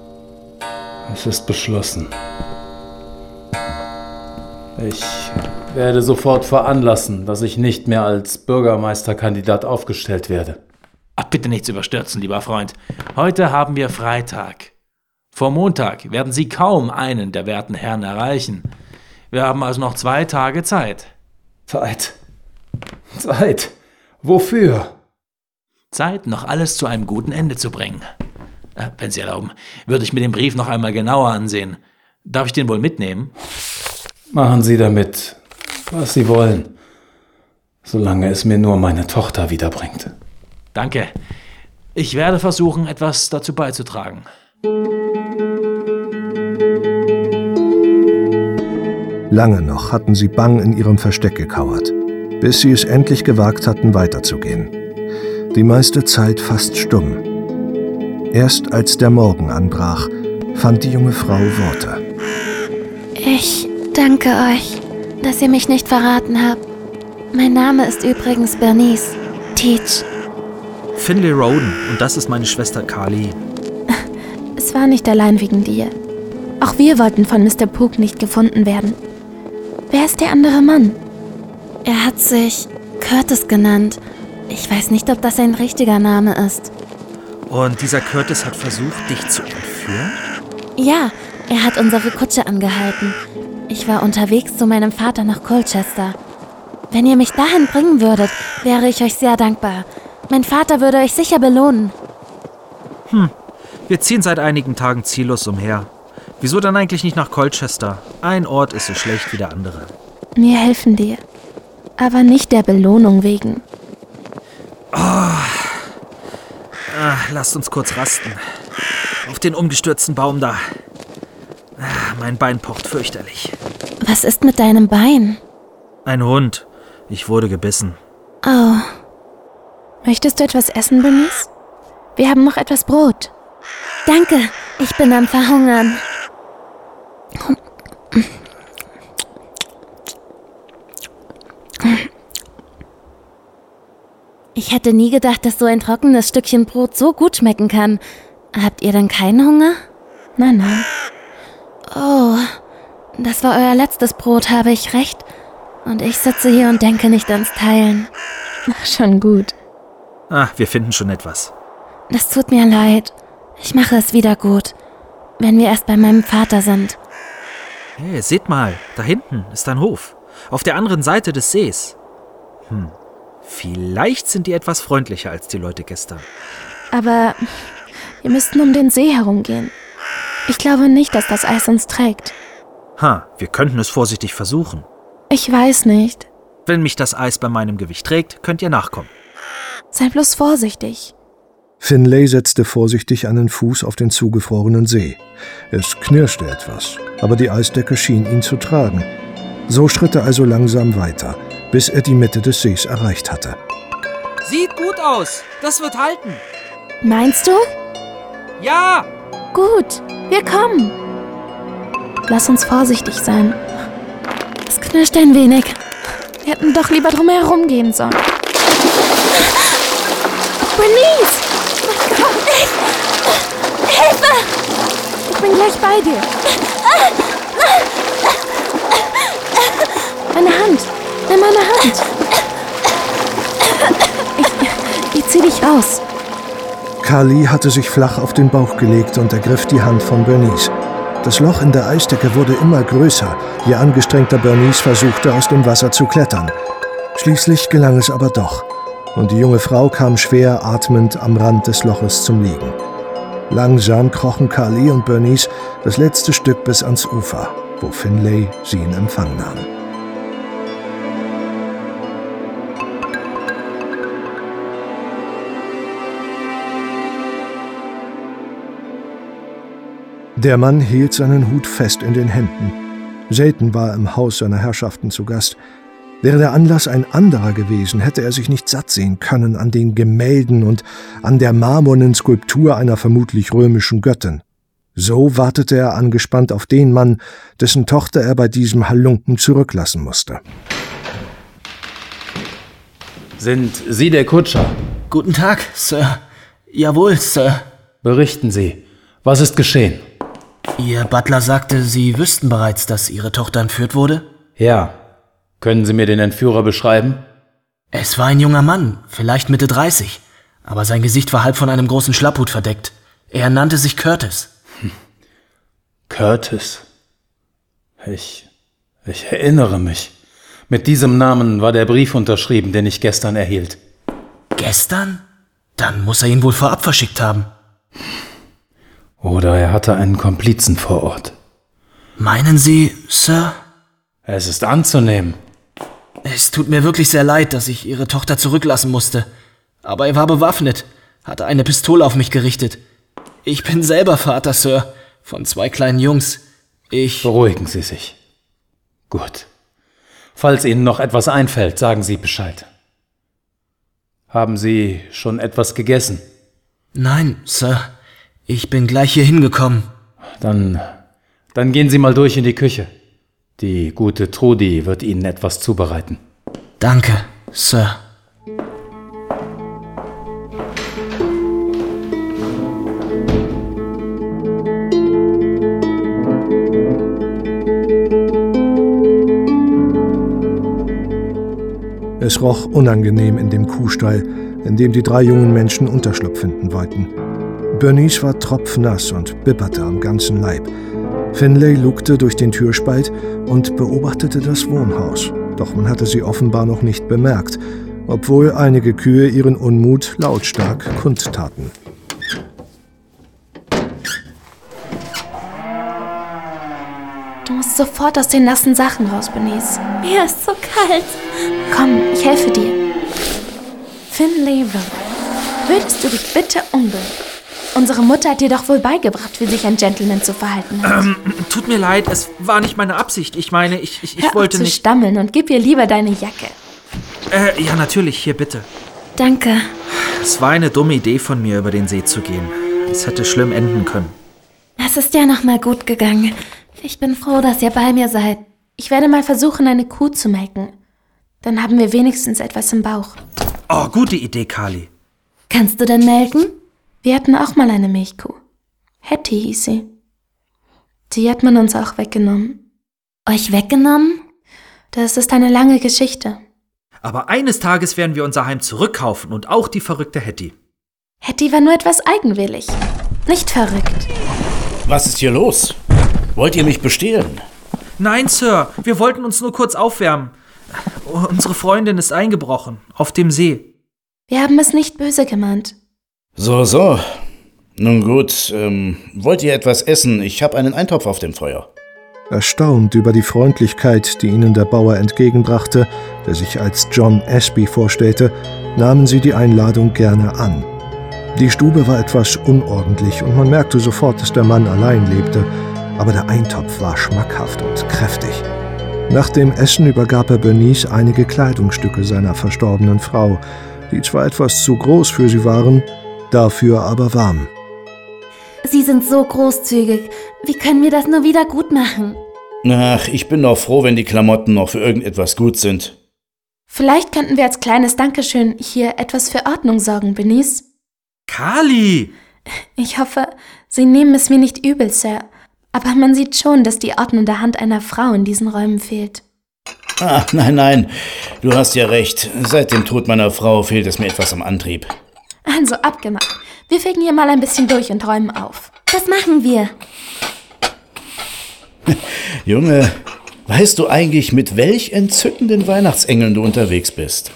Es ist beschlossen. Ich werde sofort veranlassen, dass ich nicht mehr als Bürgermeisterkandidat aufgestellt werde. Ach, bitte nichts überstürzen, lieber Freund. Heute haben wir Freitag. Vor Montag werden Sie kaum einen der werten Herren erreichen. Wir haben also noch zwei Tage Zeit. Zeit? Zeit? Wofür? Zeit, noch alles zu einem guten Ende zu bringen. Äh, wenn Sie erlauben, würde ich mir den Brief noch einmal genauer ansehen. Darf ich den wohl mitnehmen? Machen Sie damit, was Sie wollen, solange es mir nur meine Tochter wiederbringt. Danke. Ich werde versuchen, etwas dazu beizutragen. Lange noch hatten sie bang in ihrem Versteck gekauert, bis sie es endlich gewagt hatten, weiterzugehen. Die meiste Zeit fast stumm. Erst als der Morgen anbrach, fand die junge Frau Worte. Ich danke euch, dass ihr mich nicht verraten habt. Mein Name ist übrigens Bernice Teach. Finlay Roden, und das ist meine Schwester Carly. Es war nicht allein wegen dir. Auch wir wollten von Mister Pook nicht gefunden werden. Wer ist der andere Mann? Er hat sich Curtis genannt. Ich weiß nicht, ob das ein richtiger Name ist. Und dieser Curtis hat versucht, dich zu entführen? Ja, er hat unsere Kutsche angehalten. Ich war unterwegs zu meinem Vater nach Colchester. Wenn ihr mich dahin bringen würdet, wäre ich euch sehr dankbar. Mein Vater würde euch sicher belohnen. Hm, wir ziehen seit einigen Tagen ziellos umher. Wieso dann eigentlich nicht nach Colchester? Ein Ort ist so schlecht wie der andere. Wir helfen dir. Aber nicht der Belohnung wegen. Oh. Ah, lasst uns kurz rasten. Auf den umgestürzten Baum da. Ah, mein Bein pocht fürchterlich. Was ist mit deinem Bein? Ein Hund. Ich wurde gebissen. Oh. Möchtest du etwas essen, Bernice? Wir haben noch etwas Brot. Danke, ich bin am Verhungern. Ich hätte nie gedacht, dass so ein trockenes Stückchen Brot so gut schmecken kann. Habt ihr denn keinen Hunger? Nein, nein. Oh, das war euer letztes Brot, habe ich recht? Und ich sitze hier und denke nicht ans Teilen. Ach, schon gut. Ah, wir finden schon etwas. Das tut mir leid. Ich mache es wieder gut, wenn wir erst bei meinem Vater sind. Hey, seht mal, da hinten ist ein Hof. Auf der anderen Seite des Sees. Hm, vielleicht sind die etwas freundlicher als die Leute gestern. Aber wir müssten um den See herumgehen. Ich glaube nicht, dass das Eis uns trägt. Ha, wir könnten es vorsichtig versuchen. Ich weiß nicht. Wenn mich das Eis bei meinem Gewicht trägt, könnt ihr nachkommen. Sei bloß vorsichtig. Finlay setzte vorsichtig einen Fuß auf den zugefrorenen See. Es knirschte etwas, aber die Eisdecke schien ihn zu tragen. So schritt er also langsam weiter, bis er die Mitte des Sees erreicht hatte. Sieht gut aus. Das wird halten. Meinst du? Ja! Gut, wir kommen. Lass uns vorsichtig sein. Es knirscht ein wenig. Wir hätten doch lieber drumherum gehen sollen. Bernice! Mein Gott! Hilfe! Ich bin gleich bei dir. Meine Hand! Nimm meine Hand! Ich, ich zieh dich raus. Carly hatte sich flach auf den Bauch gelegt und ergriff die Hand von Bernice. Das Loch in der Eisdecke wurde immer größer, je angestrengter Bernice versuchte, aus dem Wasser zu klettern. Schließlich gelang es aber doch, und die junge Frau kam schwer atmend am Rand des Loches zum Liegen. Langsam krochen Carly und Bernice das letzte Stück bis ans Ufer, wo Finlay sie in Empfang nahm. Der Mann hielt seinen Hut fest in den Händen. Selten war er im Haus seiner Herrschaften zu Gast. Wäre der Anlass ein anderer gewesen, hätte er sich nicht satt sehen können an den Gemälden und an der marmornen Skulptur einer vermutlich römischen Göttin. So wartete er angespannt auf den Mann, dessen Tochter er bei diesem Halunken zurücklassen musste. Sind Sie der Kutscher? Guten Tag, Sir. Jawohl, Sir. Berichten Sie. Was ist geschehen? Ihr Butler sagte, Sie wüssten bereits, dass Ihre Tochter entführt wurde? Ja. Können Sie mir den Entführer beschreiben? Es war ein junger Mann, vielleicht Mitte dreißig, aber sein Gesicht war halb von einem großen Schlapphut verdeckt. Er nannte sich Curtis. Hm. Curtis. Ich, ich erinnere mich. Mit diesem Namen war der Brief unterschrieben, den ich gestern erhielt. Gestern? Dann muss er ihn wohl vorab verschickt haben. Oder er hatte einen Komplizen vor Ort. Meinen Sie, Sir? Es ist anzunehmen. Es tut mir wirklich sehr leid, dass ich Ihre Tochter zurücklassen musste. Aber er war bewaffnet, hatte eine Pistole auf mich gerichtet. Ich bin selber Vater, Sir, von zwei kleinen Jungs. Ich... Beruhigen Sie sich. Gut. Falls Ihnen noch etwas einfällt, sagen Sie Bescheid. Haben Sie schon etwas gegessen? Nein, Sir. Ich bin gleich hier hingekommen. Dann, dann gehen Sie mal durch in die Küche. Die gute Trudi wird Ihnen etwas zubereiten. Danke, Sir. Es roch unangenehm in dem Kuhstall, in dem die drei jungen Menschen Unterschlupf finden wollten. Bernice war tropfnass und bibberte am ganzen Leib. Finlay lugte durch den Türspalt und beobachtete das Wohnhaus, doch man hatte sie offenbar noch nicht bemerkt, obwohl einige Kühe ihren Unmut lautstark kundtaten. Du musst sofort aus den nassen Sachen raus, Bernice. Mir ist so kalt. Komm, ich helfe dir. Finlay Road, würdest du dich bitte umbringen? Unsere Mutter hat dir doch wohl beigebracht, wie sich ein Gentleman zu verhalten hat. Ähm, tut mir leid, es war nicht meine Absicht. Ich meine, ich, ich, ich Hör wollte auf zu nicht... stammeln und gib ihr lieber deine Jacke. Äh, ja, natürlich, hier bitte. Danke. Es war eine dumme Idee von mir, über den See zu gehen. Es hätte schlimm enden können. Es ist ja noch mal gut gegangen. Ich bin froh, dass ihr bei mir seid. Ich werde mal versuchen, eine Kuh zu melken. Dann haben wir wenigstens etwas im Bauch. Oh, gute Idee, Carly. Kannst du denn melken? Wir hatten auch mal eine Milchkuh. Hetty hieß sie. Die hat man uns auch weggenommen. Euch weggenommen? Das ist eine lange Geschichte. Aber eines Tages werden wir unser Heim zurückkaufen und auch die verrückte Hetty. Hetty war nur etwas eigenwillig. Nicht verrückt. Was ist hier los? Wollt ihr mich bestehlen? Nein, Sir, wir wollten uns nur kurz aufwärmen. Unsere Freundin ist eingebrochen, auf dem See. Wir haben es nicht böse gemeint. So, so. Nun gut, ähm, wollt ihr etwas essen? Ich habe einen Eintopf auf dem Feuer. Erstaunt über die Freundlichkeit, die ihnen der Bauer entgegenbrachte, der sich als John Ashby vorstellte, nahmen sie die Einladung gerne an. Die Stube war etwas unordentlich und man merkte sofort, dass der Mann allein lebte, aber der Eintopf war schmackhaft und kräftig. Nach dem Essen übergab er Bernice einige Kleidungsstücke seiner verstorbenen Frau, die zwar etwas zu groß für sie waren, dafür aber warm. Sie sind so großzügig. Wie können wir das nur wieder gut machen? Ach, ich bin doch froh, wenn die Klamotten noch für irgendetwas gut sind. Vielleicht könnten wir als kleines Dankeschön hier etwas für Ordnung sorgen, Bernice. Carly! Ich hoffe, Sie nehmen es mir nicht übel, Sir. Aber man sieht schon, dass die ordnende Hand einer Frau in diesen Räumen fehlt. Ah, nein, nein, du hast ja recht. Seit dem Tod meiner Frau fehlt es mir etwas am Antrieb. Also abgemacht. Wir fegen hier mal ein bisschen durch und räumen auf. Das machen wir. Junge, weißt du eigentlich, mit welch entzückenden Weihnachtsengeln du unterwegs bist?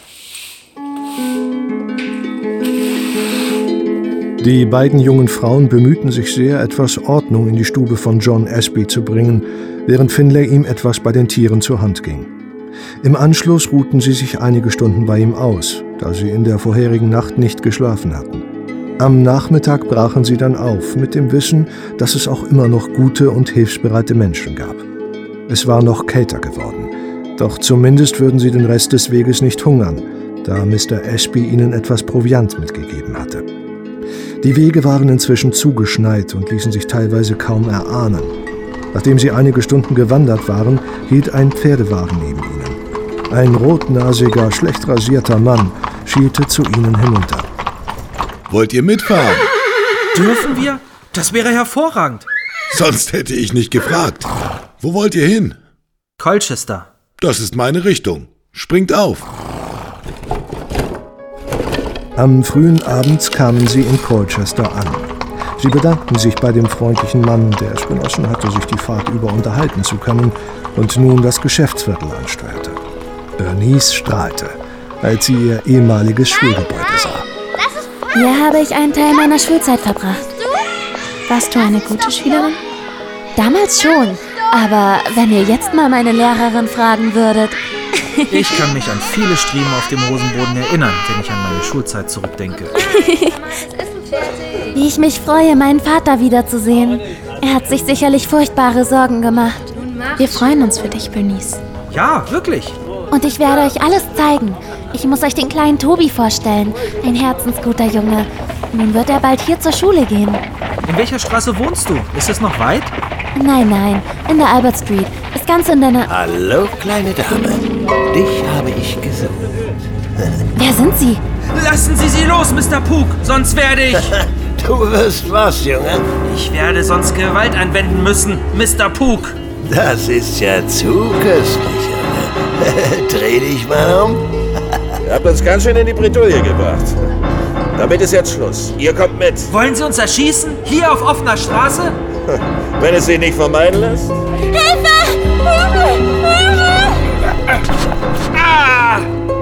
Die beiden jungen Frauen bemühten sich sehr, etwas Ordnung in die Stube von John Ashby zu bringen, während Finlay ihm etwas bei den Tieren zur Hand ging. Im Anschluss ruhten sie sich einige Stunden bei ihm aus, da sie in der vorherigen Nacht nicht geschlafen hatten. Am Nachmittag brachen sie dann auf, mit dem Wissen, dass es auch immer noch gute und hilfsbereite Menschen gab. Es war noch kälter geworden, doch zumindest würden sie den Rest des Weges nicht hungern, da Mister Ashby ihnen etwas Proviant mitgegeben hatte. Die Wege waren inzwischen zugeschneit und ließen sich teilweise kaum erahnen. Nachdem sie einige Stunden gewandert waren, hielt ein Pferdewagen neben ihnen. Ein rotnasiger, schlecht rasierter Mann schielte zu ihnen hinunter. Wollt ihr mitfahren? Dürfen wir? Das wäre hervorragend. Sonst hätte ich nicht gefragt. Wo wollt ihr hin? Colchester. Das ist meine Richtung. Springt auf. Am frühen Abend kamen sie in Colchester an. Sie bedankten sich bei dem freundlichen Mann, der es genossen hatte, sich die Fahrt über unterhalten zu können und nun das Geschäftsviertel ansteuerte. Bernice strahlte, als sie ihr ehemaliges Schulgebäude sah. Hier habe ich einen Teil meiner Schulzeit verbracht. Warst du eine gute Schülerin? Damals schon. Aber wenn ihr jetzt mal meine Lehrerin fragen würdet... Ich kann mich an viele Striemen auf dem Hosenboden erinnern, wenn ich an meine Schulzeit zurückdenke. Wie ich mich freue, meinen Vater wiederzusehen. Er hat sich sicherlich furchtbare Sorgen gemacht. Wir freuen uns für dich, Bernice. Ja, wirklich. Und ich werde euch alles zeigen. Ich muss euch den kleinen Toby vorstellen. Ein herzensguter Junge. Nun wird er bald hier zur Schule gehen. In welcher Straße wohnst du? Ist es noch weit? Nein, nein, in der Albert Street. Ist ganz in deiner... Hallo, kleine Dame. Dich habe ich gesucht. Wer sind Sie? Lassen Sie sie los, Mister Pook, sonst werde ich... Du wirst was, Junge? Ich werde sonst Gewalt anwenden müssen, Mister Pook. Das ist ja zu köstlich, Junge. Dreh dich mal um. Ihr habt uns ganz schön in die Bredouille gebracht. Damit ist jetzt Schluss. Ihr kommt mit. Wollen Sie uns erschießen? Hier auf offener Straße? Wenn es sich nicht vermeiden lässt. Hilfe! Ah!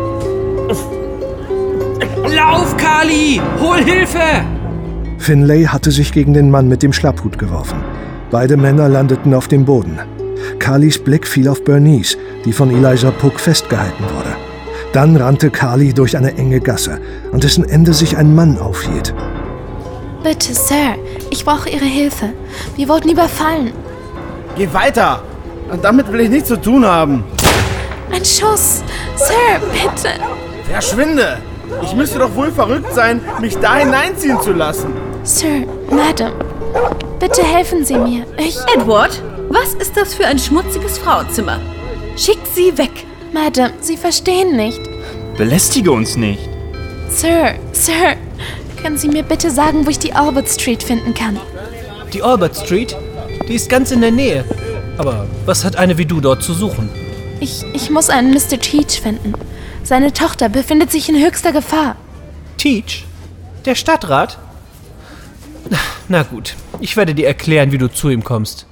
Lauf, Carly! Hol Hilfe! Finlay hatte sich gegen den Mann mit dem Schlapphut geworfen. Beide Männer landeten auf dem Boden. Carlys Blick fiel auf Bernice, die von Eliza Pook festgehalten wurde. Dann rannte Carly durch eine enge Gasse, an dessen Ende sich ein Mann aufhielt. Bitte, Sir, ich brauche Ihre Hilfe. Wir wurden überfallen. Geh weiter! Damit will ich nichts zu tun haben. Ein Schuss! Sir, bitte! Verschwinde! Ich müsste doch wohl verrückt sein, mich da hineinziehen zu lassen. Sir, Madam, bitte helfen Sie mir. Ich... Edward, was ist das für ein schmutziges Frauenzimmer? Schickt sie weg! Madam, Sie verstehen nicht. Belästige uns nicht. Sir, Sir, können Sie mir bitte sagen, wo ich die Albert Street finden kann? Die Albert Street? Die ist ganz in der Nähe. Aber was hat eine wie du dort zu suchen? Ich, ich muss einen Mister Teach finden. Seine Tochter befindet sich in höchster Gefahr. Teach? Der Stadtrat? Na gut, ich werde dir erklären, wie du zu ihm kommst.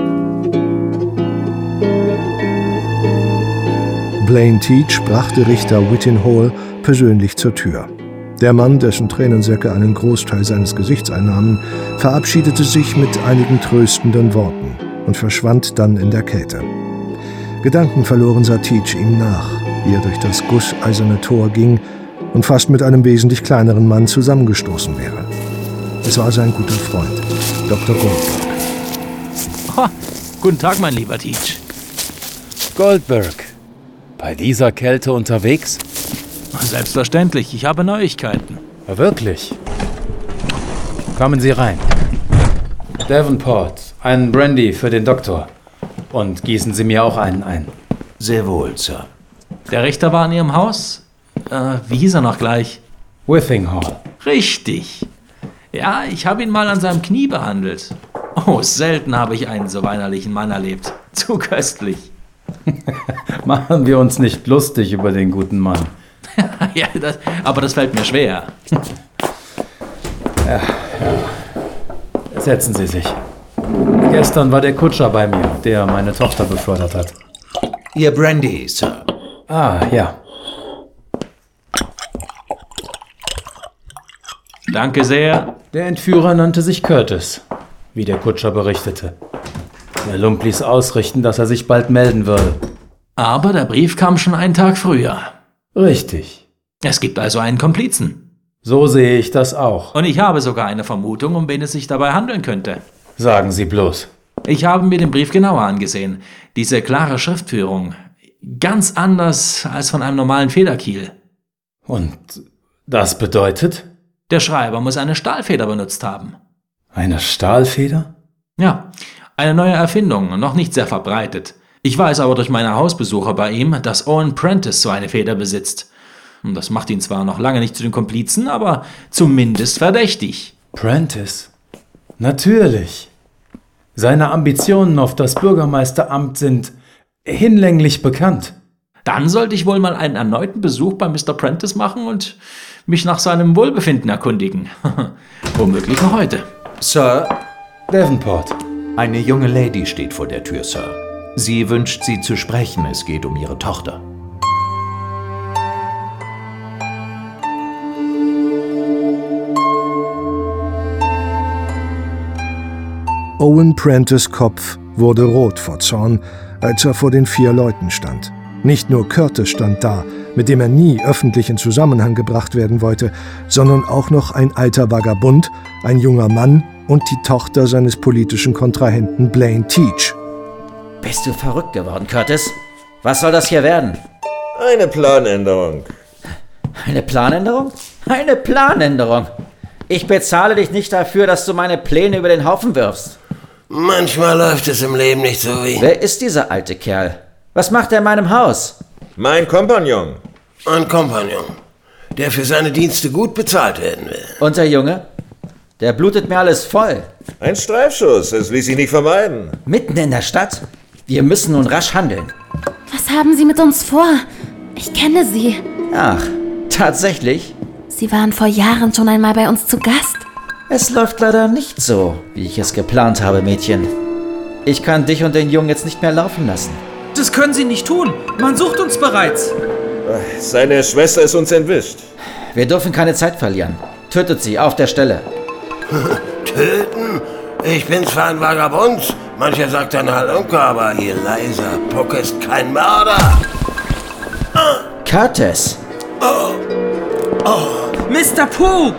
Blaine Teach brachte Richter Whitin Hall persönlich zur Tür. Der Mann, dessen Tränensäcke einen Großteil seines Gesichts einnahmen, verabschiedete sich mit einigen tröstenden Worten und verschwand dann in der Kälte. Gedankenverloren sah Teach ihm nach, wie er durch das gusseiserne Tor ging und fast mit einem wesentlich kleineren Mann zusammengestoßen wäre. Es war sein guter Freund, Doktor Goldberg. Oh, guten Tag, mein lieber Teach. Goldberg, bei dieser Kälte unterwegs? Selbstverständlich, ich habe Neuigkeiten. Wirklich? Kommen Sie rein. Davenport, einen Brandy für den Doktor. Und gießen Sie mir auch einen ein. Sehr wohl, Sir. Der Richter war in Ihrem Haus? Äh, wie hieß er noch gleich? Withinghall. Richtig. Ja, ich habe ihn mal an seinem Knie behandelt. Oh, selten habe ich einen so weinerlichen Mann erlebt. Zu köstlich. Machen wir uns nicht lustig über den guten Mann. Ja, das, aber das fällt mir schwer. Ja, ja. Setzen Sie sich. Gestern war der Kutscher bei mir, der meine Tochter befördert hat. Ihr Brandy, Sir. Ah, ja. Danke sehr. Der Entführer nannte sich Curtis, wie der Kutscher berichtete. Der Lump ließ ausrichten, dass er sich bald melden würde. Aber der Brief kam schon einen Tag früher. Richtig. Es gibt also einen Komplizen. So sehe ich das auch. Und ich habe sogar eine Vermutung, um wen es sich dabei handeln könnte. Sagen Sie bloß. Ich habe mir den Brief genauer angesehen. Diese klare Schriftführung. Ganz anders als von einem normalen Federkiel. Und das bedeutet? Der Schreiber muss eine Stahlfeder benutzt haben. Eine Stahlfeder? Ja, eine neue Erfindung, noch nicht sehr verbreitet. Ich weiß aber durch meine Hausbesuche bei ihm, dass Owen Prentice so eine Feder besitzt. Das macht ihn zwar noch lange nicht zu den Komplizen, aber zumindest verdächtig. Prentice? Natürlich. Seine Ambitionen auf das Bürgermeisteramt sind hinlänglich bekannt. Dann sollte ich wohl mal einen erneuten Besuch bei Mister Prentice machen und mich nach seinem Wohlbefinden erkundigen. Womöglich noch heute. Sir? Davenport. Eine junge Lady steht vor der Tür, Sir. Sie wünscht, Sie zu sprechen. Es geht um Ihre Tochter. Owen Prentice' Kopf wurde rot vor Zorn, als er vor den vier Leuten stand. Nicht nur Curtis stand da, mit dem er nie öffentlich in Zusammenhang gebracht werden wollte, sondern auch noch ein alter Vagabund, ein junger Mann und die Tochter seines politischen Kontrahenten Blaine Teach. Bist du verrückt geworden, Curtis? Was soll das hier werden? Eine Planänderung. Eine Planänderung? Eine Planänderung? Ich bezahle dich nicht dafür, dass du meine Pläne über den Haufen wirfst. Manchmal läuft es im Leben nicht so wie... Wer ist dieser alte Kerl? Was macht er in meinem Haus? Mein Kompagnon. Ein Kompagnon, der für seine Dienste gut bezahlt werden will. Und der Junge? Der blutet mir alles voll. Ein Streifschuss, es ließ sich nicht vermeiden. Mitten in der Stadt? Wir müssen nun rasch handeln. Was haben Sie mit uns vor? Ich kenne Sie. Ach, tatsächlich? Sie waren vor Jahren schon einmal bei uns zu Gast. Es läuft leider nicht so, wie ich es geplant habe, Mädchen. Ich kann dich und den Jungen jetzt nicht mehr laufen lassen. Das können Sie nicht tun. Man sucht uns bereits. Seine Schwester ist uns entwischt. Wir dürfen keine Zeit verlieren. Tötet sie auf der Stelle. Töten? Ich bin zwar ein Vagabund, mancher sagt ein Halunke, aber Eliza Puck ist kein Mörder. Curtis! Oh. Oh. Mister Puck!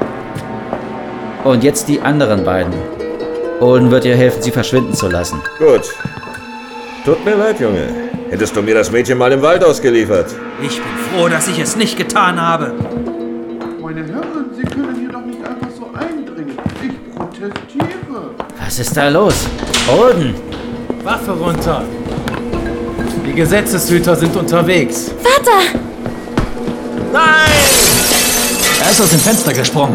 Und jetzt die anderen beiden. Owen wird dir helfen, sie verschwinden zu lassen. Gut. Tut mir leid, Junge. Hättest du mir das Mädchen mal im Wald ausgeliefert? Ich bin froh, dass ich es nicht getan habe. Meine Herren, Sie können hier doch nicht einfach so eindringen. Ich protestiere. Was ist da los? Owen! Waffe runter. Die Gesetzeshüter sind unterwegs. Vater! Nein! Er ist aus dem Fenster gesprungen.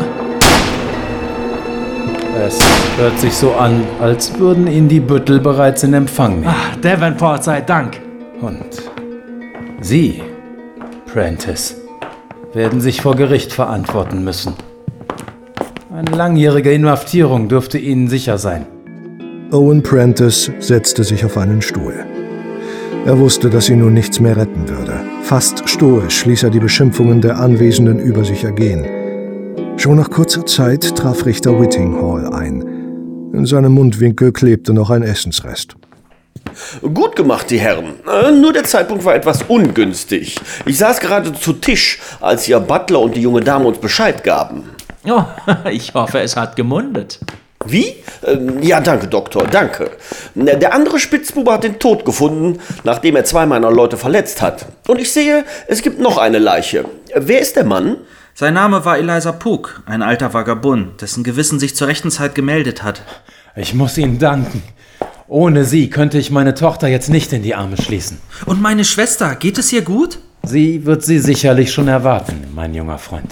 Es hört sich so an, als würden ihn die Büttel bereits in Empfang nehmen. Ach, Davenport sei Dank. Und Sie, Prentice, werden sich vor Gericht verantworten müssen. Eine langjährige Inhaftierung dürfte Ihnen sicher sein. Owen Prentice setzte sich auf einen Stuhl. Er wusste, dass ihn nun nichts mehr retten würde. Fast stoisch ließ er die Beschimpfungen der Anwesenden über sich ergehen. Schon nach kurzer Zeit traf Richter Whittinghall ein. In seinem Mundwinkel klebte noch ein Essensrest. Gut gemacht, die Herren. Nur der Zeitpunkt war etwas ungünstig. Ich saß gerade zu Tisch, als Ihr Butler und die junge Dame uns Bescheid gaben. Oh, ich hoffe, es hat gemundet. Wie? Ja, danke, Doktor, danke. Der andere Spitzbube hat den Tod gefunden, nachdem er zwei meiner Leute verletzt hat. Und ich sehe, es gibt noch eine Leiche. Wer ist der Mann? Sein Name war Eliza Puck, ein alter Vagabund, dessen Gewissen sich zur rechten Zeit gemeldet hat. Ich muss Ihnen danken. Ohne Sie könnte ich meine Tochter jetzt nicht in die Arme schließen. Und meine Schwester, geht es ihr gut? Sie wird Sie sicherlich schon erwarten, mein junger Freund.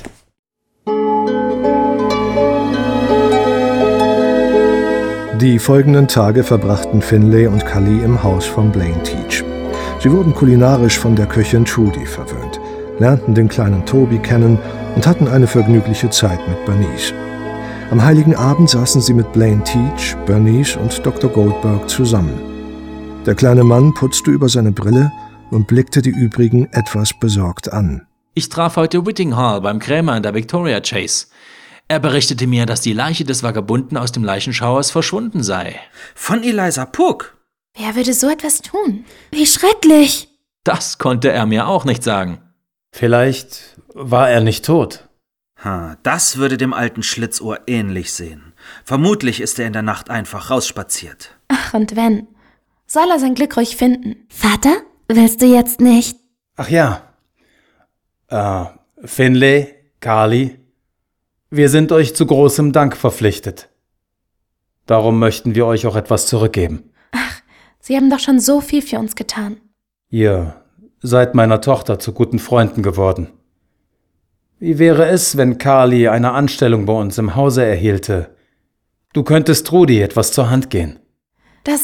Die folgenden Tage verbrachten Finlay und Cully im Haus von Blaine Teach. Sie wurden kulinarisch von der Köchin Trudy verwöhnt, lernten den kleinen Toby kennen und hatten eine vergnügliche Zeit mit Bernice. Am Heiligen Abend saßen sie mit Blaine Teach, Bernice und Doktor Goldberg zusammen. Der kleine Mann putzte über seine Brille und blickte die übrigen etwas besorgt an. Ich traf heute Whittinghall beim Krämer in der Victoria Chase. Er berichtete mir, dass die Leiche des Vagabunden aus dem Leichenschauers verschwunden sei. Von Eliza Puck? Wer würde so etwas tun? Wie schrecklich! Das konnte er mir auch nicht sagen. Vielleicht war er nicht tot. Ha, das würde dem alten Schlitzohr ähnlich sehen. Vermutlich ist er in der Nacht einfach rausspaziert. Ach, und wenn? Soll er sein Glück ruhig finden? Vater, willst du jetzt nicht? Ach ja. Äh, Finlay, Carly, wir sind euch zu großem Dank verpflichtet. Darum möchten wir euch auch etwas zurückgeben. Ach, Sie haben doch schon so viel für uns getan. Ihr seid meiner Tochter zu guten Freunden geworden. Wie wäre es, wenn Carly eine Anstellung bei uns im Hause erhielte? Du könntest Trudy etwas zur Hand gehen. Das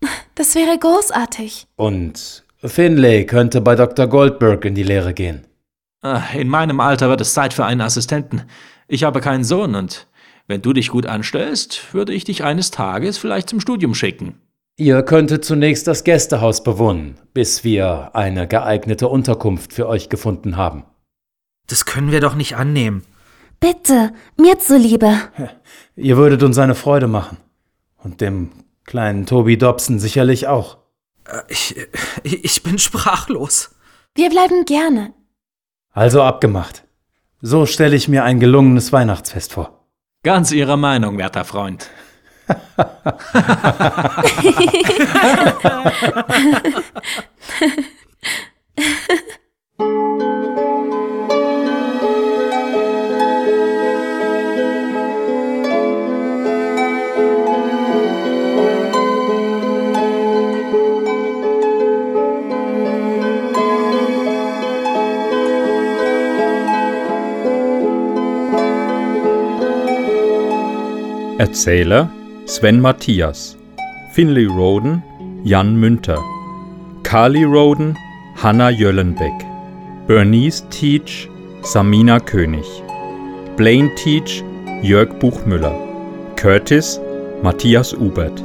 Das wäre großartig. Und Finlay könnte bei Doktor Goldberg in die Lehre gehen. In meinem Alter wird es Zeit für einen Assistenten. Ich habe keinen Sohn und wenn du dich gut anstellst, würde ich dich eines Tages vielleicht zum Studium schicken. Ihr könntet zunächst das Gästehaus bewohnen, bis wir eine geeignete Unterkunft für euch gefunden haben. Das können wir doch nicht annehmen. Bitte, mir zuliebe. Ihr würdet uns eine Freude machen. Und dem kleinen Toby Dobson sicherlich auch. Ich, ich bin sprachlos. Wir bleiben gerne. Also abgemacht. So stelle ich mir ein gelungenes Weihnachtsfest vor. Ganz Ihrer Meinung, werter Freund. Erzähler Sven Matthias, Finlay Roden Jan Münter, Carly Roden Hanna Jöllenbeck, Bernice Teach Samina König, Blaine Teach Jörg Buchmüller, Curtis Matthias Ubert,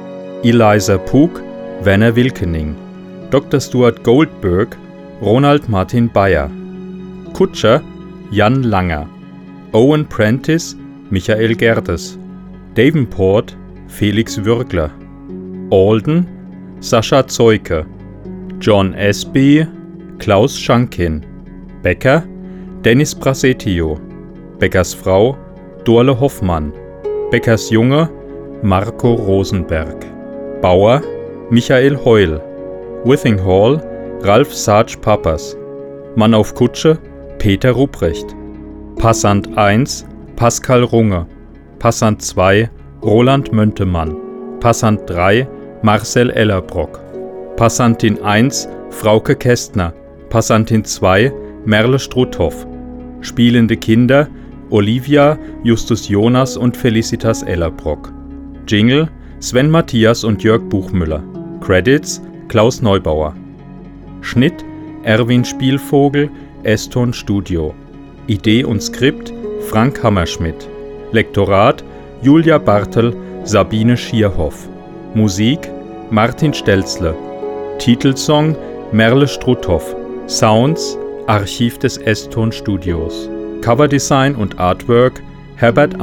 Eliza Pug Werner Wilkening, Doktor Stuart Goldberg Ronald Martin Bayer, Kutscher Jan Langer, Owen Prentice Michael Gerdes, Davenport Felix Würgler, Alden Sascha Zeuke, John Espy Klaus Schankin, Becker Dennis Brasetio, Beckers Frau Dorle Hoffmann, Beckers Junge Marco Rosenberg, Bauer Michael Heul, Withinghall Ralf Sarge Pappers, Mann auf Kutsche Peter Rupprecht, Passant eins Pascal Runge, Passant zwei Roland Möntemann, Passant drei Marcel Ellerbrock, Passantin eins Frauke Kästner, Passantin zwei Merle Struthoff, spielende Kinder Olivia, Justus Jonas und Felicitas Ellerbrock, Jingle Sven Matthias und Jörg Buchmüller, Credits Klaus Neubauer, Schnitt Erwin Spielvogel, S-Ton Studio, Idee und Skript Frank Hammerschmidt, Lektorat Julia Bartel, Sabine Schierhoff, Musik Martin Stelzle, Titelsong Merle Struthoff, Sounds Archiv des S-Ton Studios, Coverdesign und Artwork Herbert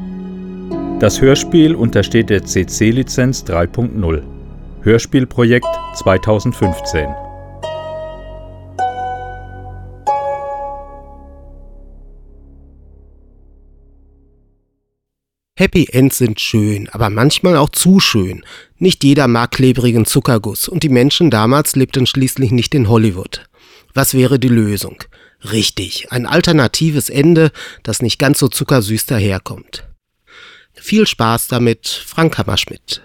Ahnen. Das Hörspiel untersteht der C C-Lizenz drei Punkt null. Hörspielprojekt zweitausendfünfzehn. Happy Ends sind schön, aber manchmal auch zu schön. Nicht jeder mag klebrigen Zuckerguss und die Menschen damals lebten schließlich nicht in Hollywood. Was wäre die Lösung? Richtig, ein alternatives Ende, das nicht ganz so zuckersüß daherkommt. Viel Spaß damit, Frank Hammerschmidt.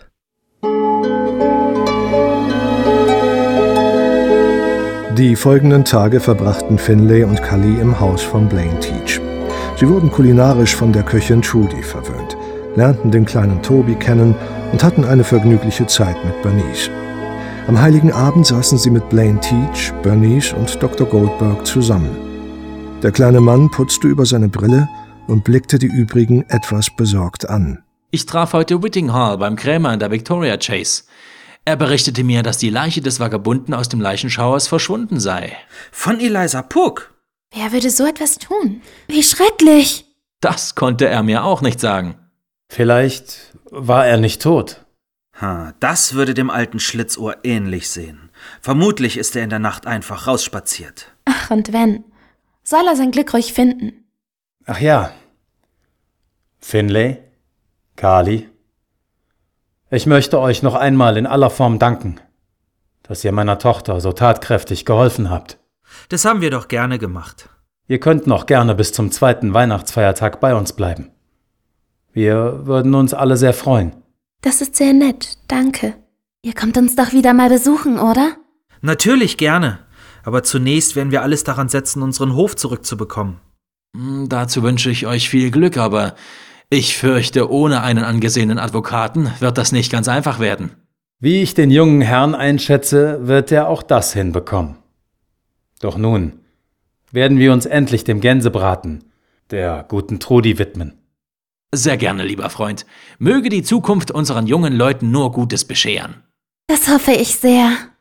Die folgenden Tage verbrachten Finlay und Cully im Haus von Blaine Teach. Sie wurden kulinarisch von der Köchin Trudy verwöhnt, lernten den kleinen Toby kennen und hatten eine vergnügliche Zeit mit Bernice. Am Heiligen Abend saßen sie mit Blaine Teach, Bernice und Doktor Goldberg zusammen. Der kleine Mann putzte über seine Brille und blickte die übrigen etwas besorgt an. Ich traf heute Whittinghall beim Krämer in der Victoria Chase. Er berichtete mir, dass die Leiche des Vagabunden aus dem Leichenschauers verschwunden sei. Von Eliza Pug? Wer würde so etwas tun? Wie schrecklich! Das konnte er mir auch nicht sagen. Vielleicht war er nicht tot. Ha, das würde dem alten Schlitzohr ähnlich sehen. Vermutlich ist er in der Nacht einfach rausspaziert. Ach, und wenn? Soll er sein Glück ruhig finden? Ach ja. Finlay, Carly, ich möchte euch noch einmal in aller Form danken, dass ihr meiner Tochter so tatkräftig geholfen habt. Das haben wir doch gerne gemacht. Ihr könnt noch gerne bis zum zweiten Weihnachtsfeiertag bei uns bleiben. Wir würden uns alle sehr freuen. Das ist sehr nett, danke. Ihr kommt uns doch wieder mal besuchen, oder? Natürlich gerne. Aber zunächst werden wir alles daran setzen, unseren Hof zurückzubekommen. Dazu wünsche ich euch viel Glück, aber ich fürchte, ohne einen angesehenen Advokaten wird das nicht ganz einfach werden. Wie ich den jungen Herrn einschätze, wird er auch das hinbekommen. Doch nun werden wir uns endlich dem Gänsebraten der guten Trudi widmen. Sehr gerne, lieber Freund. Möge die Zukunft unseren jungen Leuten nur Gutes bescheren. Das hoffe ich sehr.